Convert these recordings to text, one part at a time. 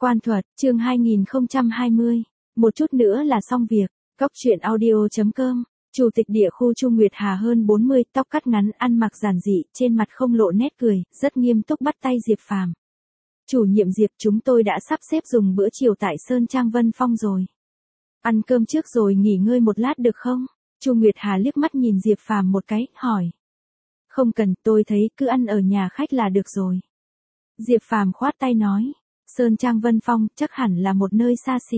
Quan thuật, chương 2020. Một chút nữa là xong việc. Góc truyện audio.com. Chủ tịch địa khu Chu Nguyệt Hà hơn 40, tóc cắt ngắn, ăn mặc giản dị, trên mặt không lộ nét cười, rất nghiêm túc bắt tay Diệp Phàm. Chủ nhiệm Diệp, chúng tôi đã sắp xếp dùng bữa chiều tại Sơn Trang Vân Phong rồi. Ăn cơm trước rồi nghỉ ngơi một lát được không? Chu Nguyệt Hà liếc mắt nhìn Diệp Phàm một cái, hỏi. Không cần, tôi thấy cứ ăn ở nhà khách là được rồi. Diệp Phàm khoát tay nói. Sơn Trang Vân Phong chắc hẳn là một nơi xa xỉ.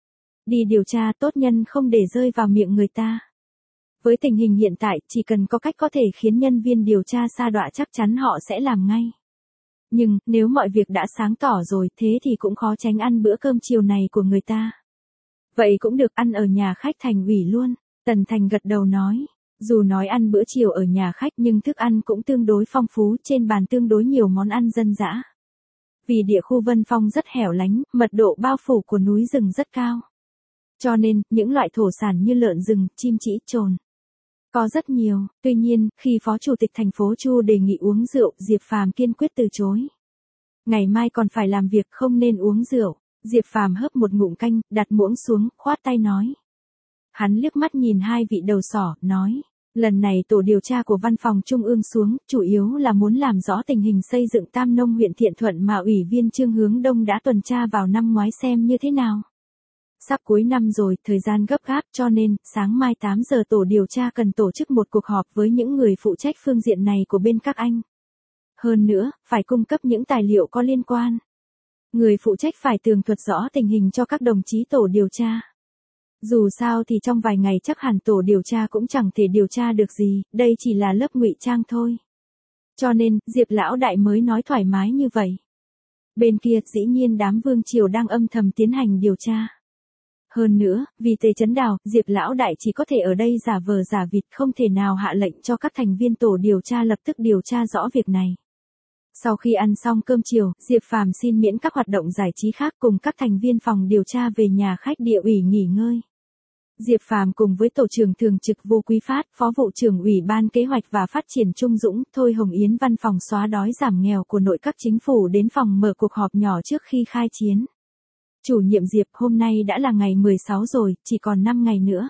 Đi điều tra tốt nhân không để rơi vào miệng người ta. Với tình hình hiện tại, chỉ cần có cách có thể khiến nhân viên điều tra sa đọa chắc chắn họ sẽ làm ngay. Nhưng, nếu mọi việc đã sáng tỏ rồi, thế thì cũng khó tránh ăn bữa cơm chiều này của người ta. Vậy cũng được, ăn ở nhà khách Thành ủy luôn. Tần Thành gật đầu nói. Dù nói ăn bữa chiều ở nhà khách nhưng thức ăn cũng tương đối phong phú, trên bàn tương đối nhiều món ăn dân dã. Vì địa khu Vân Phong rất hẻo lánh, mật độ bao phủ của núi rừng rất cao. Cho nên, những loại thổ sản như lợn rừng, chim trĩ, trồn có rất nhiều. Tuy nhiên, khi Phó Chủ tịch thành phố Chu đề nghị uống rượu, Diệp Phàm kiên quyết từ chối. Ngày mai còn phải làm việc, không nên uống rượu. Diệp Phàm hớp một ngụm canh, đặt muỗng xuống, khoát tay nói. Hắn liếc mắt nhìn hai vị đầu sỏ, nói. Lần này tổ điều tra của văn phòng trung ương xuống, chủ yếu là muốn làm rõ tình hình xây dựng Tam Nông huyện Thiện Thuận mà Ủy viên Trương Hướng Đông đã tuần tra vào năm ngoái xem như thế nào. Sắp cuối năm rồi, thời gian gấp gáp cho nên, sáng mai 8 giờ tổ điều tra cần tổ chức một cuộc họp với những người phụ trách phương diện này của bên các anh. Hơn nữa, phải cung cấp những tài liệu có liên quan. Người phụ trách phải tường thuật rõ tình hình cho các đồng chí tổ điều tra. Dù sao thì trong vài ngày chắc hẳn tổ điều tra cũng chẳng thể điều tra được gì, đây chỉ là lớp ngụy trang thôi. Cho nên, Diệp lão đại mới nói thoải mái như vậy. Bên kia, dĩ nhiên đám vương triều đang âm thầm tiến hành điều tra. Hơn nữa, vì Tề Chấn Đào, Diệp lão đại chỉ có thể ở đây giả vờ giả vịt, không thể nào hạ lệnh cho các thành viên tổ điều tra lập tức điều tra rõ việc này. Sau khi ăn xong cơm chiều, Diệp Phàm xin miễn các hoạt động giải trí khác cùng các thành viên phòng điều tra về nhà khách địa ủy nghỉ ngơi. Diệp Phàm cùng với tổ trưởng thường trực Vô Quý Phát, phó vụ trưởng Ủy ban Kế hoạch và Phát triển Trung Dũng, Thôi Hồng Yến văn phòng xóa đói giảm nghèo của nội các chính phủ đến phòng mở cuộc họp nhỏ trước khi khai chiến. Chủ nhiệm Diệp, hôm nay đã là ngày 16 rồi, chỉ còn 5 ngày nữa.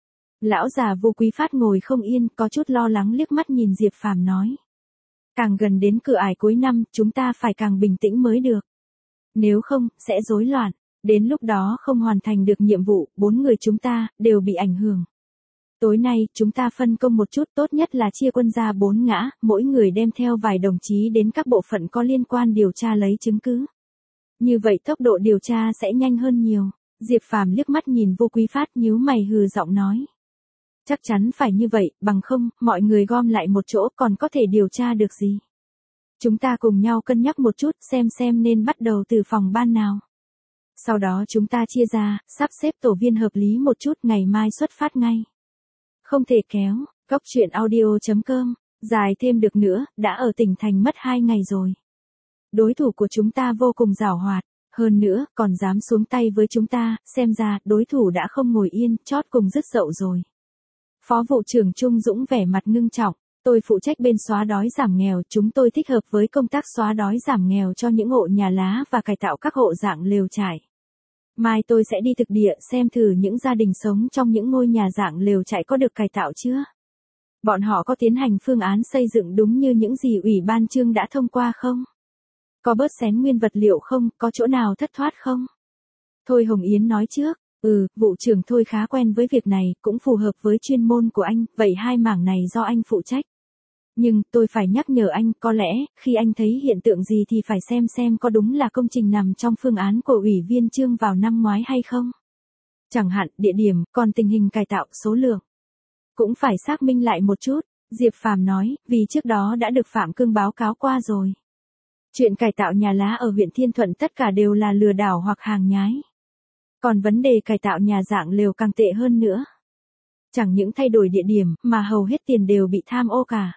Lão già Vô Quý Phát ngồi không yên, có chút lo lắng liếc mắt nhìn Diệp Phàm nói. Càng gần đến cửa ải cuối năm, chúng ta phải càng bình tĩnh mới được. Nếu không, sẽ rối loạn. Đến lúc đó không hoàn thành được nhiệm vụ, 4 người chúng ta, đều bị ảnh hưởng. Tối nay, chúng ta phân công một chút, tốt nhất là chia quân ra 4 ngã, mỗi người đem theo vài đồng chí đến các bộ phận có liên quan điều tra lấy chứng cứ. Như vậy tốc độ điều tra sẽ nhanh hơn nhiều. Diệp Phàm liếc mắt nhìn Vô Quý Phát nhíu mày hừ giọng nói. Chắc chắn phải như vậy, bằng không, mọi người gom lại một chỗ còn có thể điều tra được gì. Chúng ta cùng nhau cân nhắc một chút xem nên bắt đầu từ phòng ban nào. Sau đó chúng ta chia ra, sắp xếp tổ viên hợp lý một chút, ngày mai xuất phát ngay. Không thể kéo, góc truyện audio.com, dài thêm được nữa, đã ở tỉnh thành mất 2 ngày rồi. Đối thủ của chúng ta vô cùng giàu hoạt, hơn nữa, còn dám xuống tay với chúng ta, xem ra, đối thủ đã không ngồi yên, chót cùng dứt dậu rồi. Phó vụ trưởng Trung Dũng vẻ mặt ngưng trọng, tôi phụ trách bên xóa đói giảm nghèo, chúng tôi thích hợp với công tác xóa đói giảm nghèo cho những hộ nhà lá và cải tạo các hộ dạng lều trại. Mai tôi sẽ đi thực địa xem thử những gia đình sống trong những ngôi nhà dạng lều trại có được cải tạo chưa. Bọn họ có tiến hành phương án xây dựng đúng như những gì Ủy ban Trương đã thông qua không? Có bớt xén nguyên vật liệu không, có chỗ nào thất thoát không? Thôi Hồng Yến nói trước, vụ trưởng Thôi khá quen với việc này, cũng phù hợp với chuyên môn của anh, vậy 2 mảng này do anh phụ trách. Nhưng, tôi phải nhắc nhở anh, có lẽ, khi anh thấy hiện tượng gì thì phải xem có đúng là công trình nằm trong phương án của Ủy viên Trương vào năm ngoái hay không. Chẳng hạn, địa điểm, còn tình hình cải tạo, số lượng. Cũng phải xác minh lại một chút, Diệp Phàm nói, vì trước đó đã được Phạm Cương báo cáo qua rồi. Chuyện cải tạo nhà lá ở huyện Thiên Thuận tất cả đều là lừa đảo hoặc hàng nhái. Còn vấn đề cải tạo nhà dạng lều càng tệ hơn nữa. Chẳng những thay đổi địa điểm, mà hầu hết tiền đều bị tham ô cả.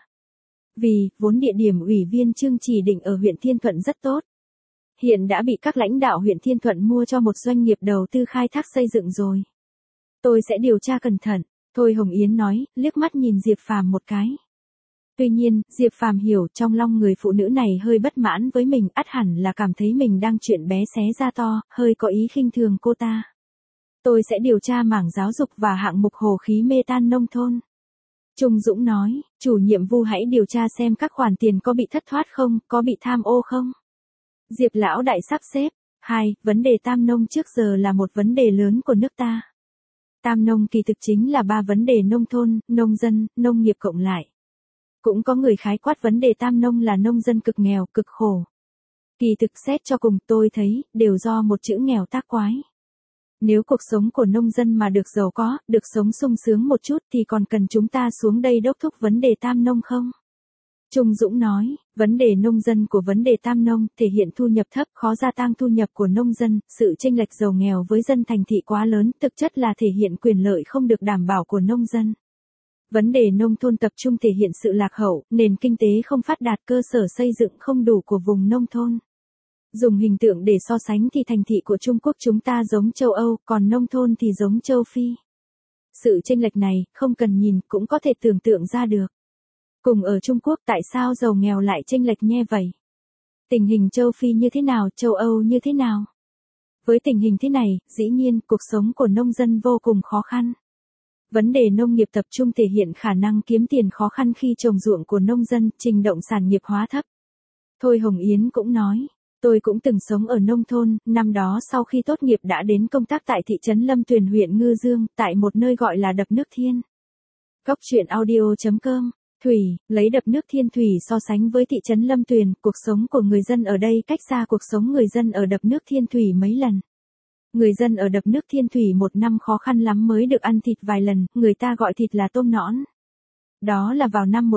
Vì, vốn địa điểm Ủy viên Trương chỉ định ở huyện Thiên Thuận rất tốt. Hiện đã bị các lãnh đạo huyện Thiên Thuận mua cho một doanh nghiệp đầu tư khai thác xây dựng rồi. Tôi sẽ điều tra cẩn thận, Thôi Hồng Yến nói, liếc mắt nhìn Diệp Phàm một cái. Tuy nhiên, Diệp Phàm hiểu trong lòng người phụ nữ này hơi bất mãn với mình, ắt hẳn là cảm thấy mình đang chuyện bé xé ra to, hơi có ý khinh thường cô ta. Tôi sẽ điều tra mảng giáo dục và hạng mục hồ khí mê tan nông thôn. Trung Dũng nói, chủ nhiệm Vu hãy điều tra xem các khoản tiền có bị thất thoát không, có bị tham ô không. Diệp lão đại sắp xếp. 2. Vấn đề tam nông trước giờ là một vấn đề lớn của nước ta. Tam nông kỳ thực chính là 3 vấn đề nông thôn, nông dân, nông nghiệp cộng lại. Cũng có người khái quát vấn đề tam nông là nông dân cực nghèo, cực khổ. Kỳ thực xét cho cùng tôi thấy, đều do một chữ nghèo tác quái. Nếu cuộc sống của nông dân mà được giàu có, được sống sung sướng một chút thì còn cần chúng ta xuống đây đốc thúc vấn đề tam nông không? Trung Dũng nói, vấn đề nông dân của vấn đề tam nông thể hiện thu nhập thấp, khó gia tăng thu nhập của nông dân, sự chênh lệch giàu nghèo với dân thành thị quá lớn, thực chất là thể hiện quyền lợi không được đảm bảo của nông dân. Vấn đề nông thôn tập trung thể hiện sự lạc hậu, nền kinh tế không phát đạt, cơ sở xây dựng không đủ của vùng nông thôn. Dùng hình tượng để so sánh thì thành thị của Trung Quốc chúng ta giống châu Âu, còn nông thôn thì giống châu Phi. Sự chênh lệch này, không cần nhìn cũng có thể tưởng tượng ra được. Cùng ở Trung Quốc tại sao giàu nghèo lại chênh lệch nhe vậy? Tình hình châu Phi như thế nào, châu Âu như thế nào? Với tình hình thế này, dĩ nhiên, cuộc sống của nông dân vô cùng khó khăn. Vấn đề nông nghiệp tập trung thể hiện khả năng kiếm tiền khó khăn khi trồng ruộng của nông dân, trình độ sản nghiệp hóa thấp. Thôi Hồng Yến cũng nói, tôi cũng từng sống ở nông thôn, năm đó sau khi tốt nghiệp đã đến công tác tại thị trấn Lâm Tuyền huyện Ngư Dương, tại một nơi gọi là đập nước Thiên. Cóc truyện audio.com. Thủy, lấy đập nước Thiên Thủy so sánh với thị trấn Lâm Tuyền, cuộc sống của người dân ở đây cách xa cuộc sống người dân ở đập nước Thiên Thủy mấy lần. Người dân ở đập nước Thiên Thủy một năm khó khăn lắm mới được ăn thịt vài lần, người ta gọi thịt là tôm nõn. Đó là vào năm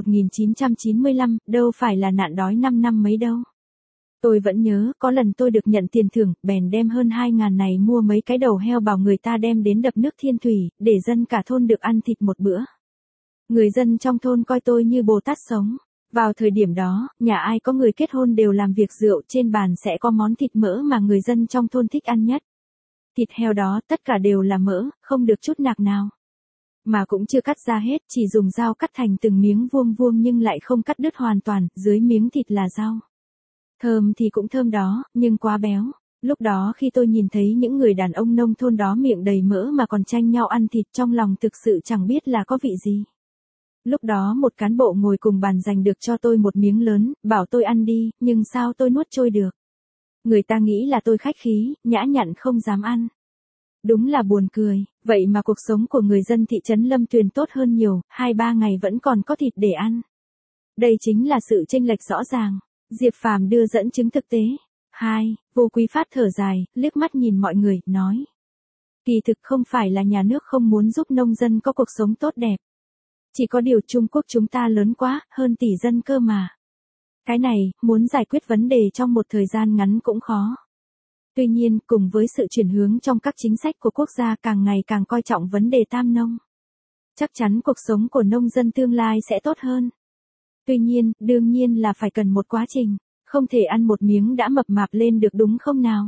1995, đâu phải là nạn đói 5 năm mấy đâu. Tôi vẫn nhớ, có lần tôi được nhận tiền thưởng, bèn đem hơn 2.000 này mua mấy cái đầu heo bảo người ta đem đến đập nước Thiên Thủy, để dân cả thôn được ăn thịt một bữa. Người dân trong thôn coi tôi như Bồ Tát sống. Vào thời điểm đó, nhà ai có người kết hôn đều làm việc rượu, trên bàn sẽ có món thịt mỡ mà người dân trong thôn thích ăn nhất. Thịt heo đó tất cả đều là mỡ, không được chút nạc nào. Mà cũng chưa cắt ra hết, chỉ dùng dao cắt thành từng miếng vuông vuông nhưng lại không cắt đứt hoàn toàn, dưới miếng thịt là rau. Thơm thì cũng thơm đó, nhưng quá béo. Lúc đó khi tôi nhìn thấy những người đàn ông nông thôn đó miệng đầy mỡ mà còn tranh nhau ăn thịt, trong lòng thực sự chẳng biết là có vị gì. Lúc đó một cán bộ ngồi cùng bàn giành được cho tôi một miếng lớn, bảo tôi ăn đi, nhưng sao tôi nuốt trôi được. Người ta nghĩ là tôi khách khí, nhã nhặn không dám ăn. Đúng là buồn cười, vậy mà cuộc sống của người dân thị trấn Lâm Tuyền tốt hơn nhiều, 2-3 ngày vẫn còn có thịt để ăn. Đây chính là sự chênh lệch rõ ràng. Diệp Phàm đưa dẫn chứng thực tế. 2. Vô Quý Phát thở dài, liếc mắt nhìn mọi người, nói. Kỳ thực không phải là nhà nước không muốn giúp nông dân có cuộc sống tốt đẹp. Chỉ có điều Trung Quốc chúng ta lớn quá, hơn tỷ dân cơ mà. Cái này, muốn giải quyết vấn đề trong một thời gian ngắn cũng khó. Tuy nhiên, cùng với sự chuyển hướng trong các chính sách của quốc gia càng ngày càng coi trọng vấn đề tam nông, chắc chắn cuộc sống của nông dân tương lai sẽ tốt hơn. Tuy nhiên, đương nhiên là phải cần một quá trình, không thể ăn một miếng đã mập mạp lên được đúng không nào?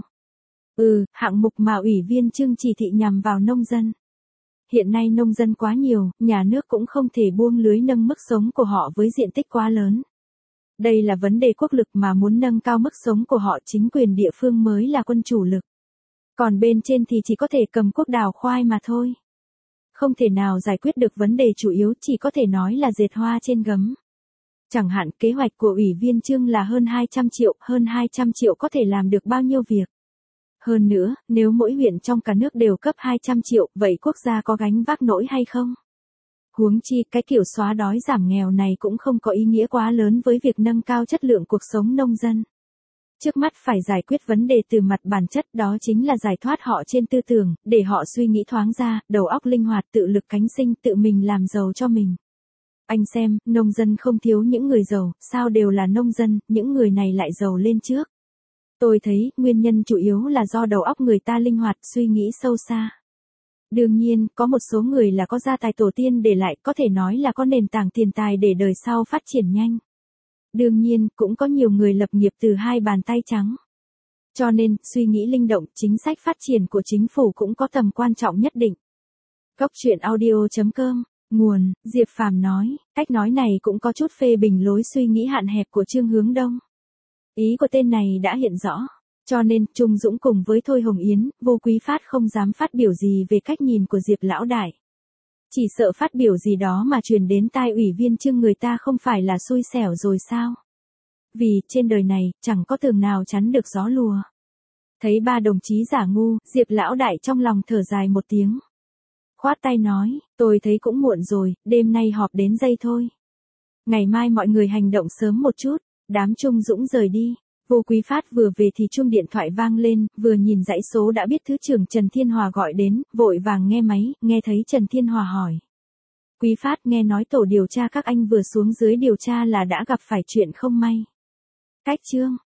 Hạng mục mà Ủy viên Trương chỉ thị nhằm vào nông dân. Hiện nay nông dân quá nhiều, nhà nước cũng không thể buông lưới nâng mức sống của họ với diện tích quá lớn. Đây là vấn đề quốc lực mà muốn nâng cao mức sống của họ, chính quyền địa phương mới là quân chủ lực. Còn bên trên thì chỉ có thể cầm cuốc đào khoai mà thôi. Không thể nào giải quyết được vấn đề chủ yếu, chỉ có thể nói là dệt hoa trên gấm. Chẳng hạn kế hoạch của Ủy viên Trương là hơn 200 triệu có thể làm được bao nhiêu việc. Hơn nữa, nếu mỗi huyện trong cả nước đều cấp 200 triệu, vậy quốc gia có gánh vác nổi hay không? Huống chi, cái kiểu xóa đói giảm nghèo này cũng không có ý nghĩa quá lớn với việc nâng cao chất lượng cuộc sống nông dân. Trước mắt phải giải quyết vấn đề từ mặt bản chất, đó chính là giải thoát họ trên tư tưởng, để họ suy nghĩ thoáng ra, đầu óc linh hoạt, tự lực cánh sinh, tự mình làm giàu cho mình. Anh xem, nông dân không thiếu những người giàu, sao đều là nông dân, những người này lại giàu lên trước. Tôi thấy, nguyên nhân chủ yếu là do đầu óc người ta linh hoạt, suy nghĩ sâu xa. Đương nhiên, có một số người là có gia tài tổ tiên để lại, có thể nói là có nền tảng tiền tài để đời sau phát triển nhanh. Đương nhiên, cũng có nhiều người lập nghiệp từ 2 bàn tay trắng. Cho nên, suy nghĩ linh động, chính sách phát triển của chính phủ cũng có tầm quan trọng nhất định. Cóc truyện audio.com Nguồn, Diệp Phàm nói, cách nói này cũng có chút phê bình lối suy nghĩ hạn hẹp của Trương Hướng Đông. Ý của tên này đã hiện rõ, cho nên Trung Dũng cùng với Thôi Hồng Yến, Vô Quý Phát không dám phát biểu gì về cách nhìn của Diệp lão đại. Chỉ sợ phát biểu gì đó mà truyền đến tai ủy viên Trương người ta không phải là xui xẻo rồi sao? Vì trên đời này chẳng có tường nào chắn được gió lùa. Thấy ba đồng chí giả ngu, Diệp lão đại trong lòng thở dài một tiếng. Khoát tay nói, tôi thấy cũng muộn rồi, đêm nay họp đến giây thôi. Ngày mai mọi người hành động sớm một chút. Đám Trung Dũng rời đi. Vô Quý Phát vừa về thì chuông điện thoại vang lên, vừa nhìn dãy số đã biết Thứ trưởng Trần Thiên Hòa gọi đến, vội vàng nghe máy, nghe thấy Trần Thiên Hòa hỏi. Quý Phát, nghe nói tổ điều tra các anh vừa xuống dưới điều tra là đã gặp phải chuyện không may. Cách Trương,